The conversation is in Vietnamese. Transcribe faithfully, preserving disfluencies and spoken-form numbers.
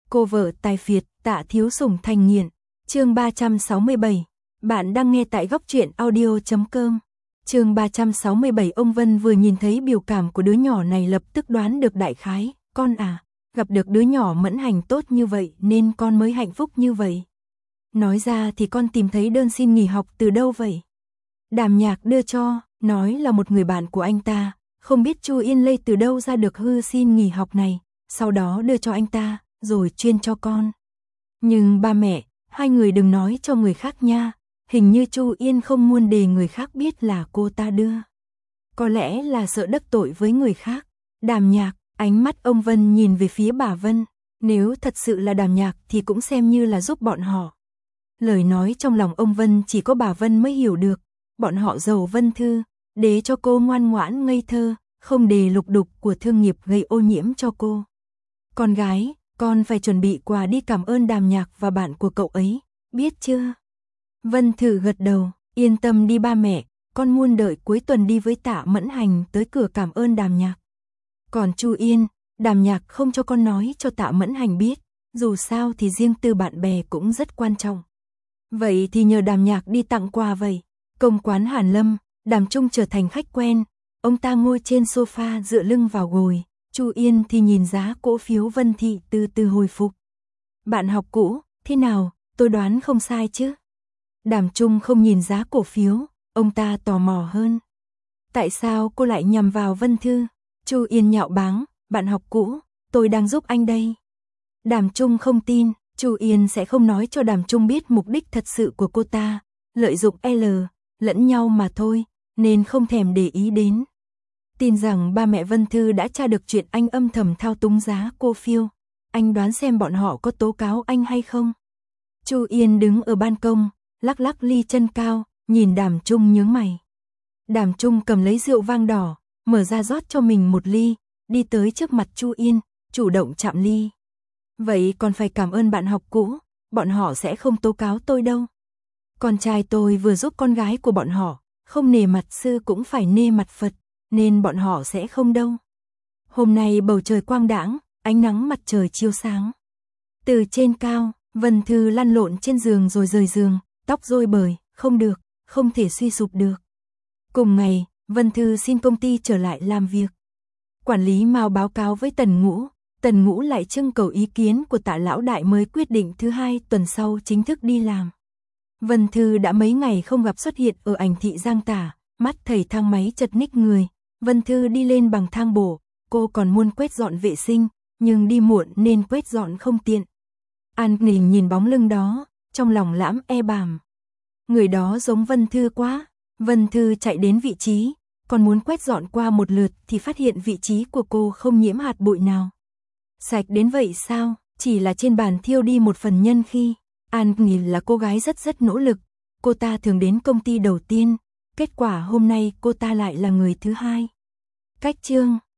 Cô vợ tài phiệt, Tạ Thiếu Sủng thành nghiện. Chương ba trăm sáu mươi bảy. Bạn đang nghe tại góc truyện audio chấm com. Chương ba trăm sáu mươi bảy. Ông Vân vừa nhìn thấy biểu cảm của đứa nhỏ này lập tức đoán được đại khái, con à, gặp được đứa nhỏ mẫn hành tốt như vậy nên con mới hạnh phúc như vậy. Nói ra thì con tìm thấy đơn xin nghỉ học từ đâu vậy? Đàm Nhạc đưa cho, nói là một người bạn của anh ta, không biết Chu Yên Lê từ đâu ra được hư xin nghỉ học này, sau đó đưa cho anh ta, rồi chuyên cho con. Nhưng ba mẹ, hai người đừng nói cho người khác nha, hình như Chu Yên không muốn để người khác biết là cô ta đưa. Có lẽ là sợ đắc tội với người khác. Đàm Nhạc, ánh mắt ông Vân nhìn về phía bà Vân, nếu thật sự là Đàm Nhạc thì cũng xem như là giúp bọn họ. Lời nói trong lòng ông Vân chỉ có bà Vân mới hiểu được, bọn họ giàu Vân Thư, để cho cô ngoan ngoãn ngây thơ, không để lục đục của thương nghiệp gây ô nhiễm cho cô. Con gái, con phải chuẩn bị quà đi cảm ơn Đàm Nhạc và bạn của cậu ấy, biết chưa? Vân Thư gật đầu, yên tâm đi ba mẹ, con muốn đợi cuối tuần đi với Tạ Mẫn Hành tới cửa cảm ơn Đàm Nhạc. Còn Chu Yên, Đàm Nhạc không cho con nói cho Tạ Mẫn Hành biết, dù sao thì riêng tư bạn bè cũng rất quan trọng. Vậy thì nhờ Đàm Nhạc đi tặng quà vậy. Công quán Hàn Lâm, Đàm Trung trở thành khách quen, ông ta ngồi trên sofa dựa lưng vào gồi, Chu Yên thì nhìn giá cổ phiếu Vân Thị từ từ hồi phục. Bạn học cũ, thế nào, tôi đoán không sai chứ? Đàm Trung không nhìn giá cổ phiếu, ông ta tò mò hơn. Tại sao cô lại nhằm vào Vân Thư? Chu Yên nhạo báng, bạn học cũ, tôi đang giúp anh đây. Đàm Trung không tin, Chu Yên sẽ không nói cho Đàm Trung biết mục đích thật sự của cô ta, lợi dụng L, lẫn nhau mà thôi, nên không thèm để ý đến. Tin rằng ba mẹ Vân Thư đã tra được chuyện anh âm thầm thao túng giá cổ phiếu. Anh đoán xem bọn họ có tố cáo anh hay không? Chu Yên đứng ở ban công, lắc lắc ly chân cao, nhìn Đàm Trung nhướng mày. Đàm Trung cầm lấy rượu vang đỏ, mở ra rót cho mình một ly, đi tới trước mặt Chu Yên, chủ động chạm ly. Vậy còn phải cảm ơn bạn học cũ, bọn họ sẽ không tố cáo tôi đâu. Con trai tôi vừa giúp con gái của bọn họ, không nề mặt sư cũng phải nê mặt Phật, nên bọn họ sẽ không đâu. Hôm nay bầu trời quang đãng, ánh nắng mặt trời chiếu sáng. Từ trên cao, Vân Thư lăn lộn trên giường rồi rời giường, tóc rối bời, không được, không thể suy sụp được. Cùng ngày, Vân Thư xin công ty trở lại làm việc. Quản lý Mao báo cáo với Tần Ngũ, Tần Ngũ lại trưng cầu ý kiến của Tạ lão đại mới quyết định thứ hai tuần sau chính thức đi làm. Vân Thư đã mấy ngày không gặp xuất hiện ở ảnh thị Giang Tả, mắt thầy thang máy chật ních người. Vân Thư đi lên bằng thang bộ, cô còn muốn quét dọn vệ sinh, nhưng đi muộn nên quét dọn không tiện. An Nghình nhìn bóng lưng đó, trong lòng lãm e bàm. Người đó giống Vân Thư quá. Vân Thư chạy đến vị trí, còn muốn quét dọn qua một lượt thì phát hiện vị trí của cô không nhiễm hạt bụi nào. Sạch đến vậy sao? Chỉ là trên bàn thiêu đi một phần nhân khi. An Nghình là cô gái rất rất nỗ lực, cô ta thường đến công ty đầu tiên, kết quả hôm nay cô ta lại là người thứ hai. Cách chương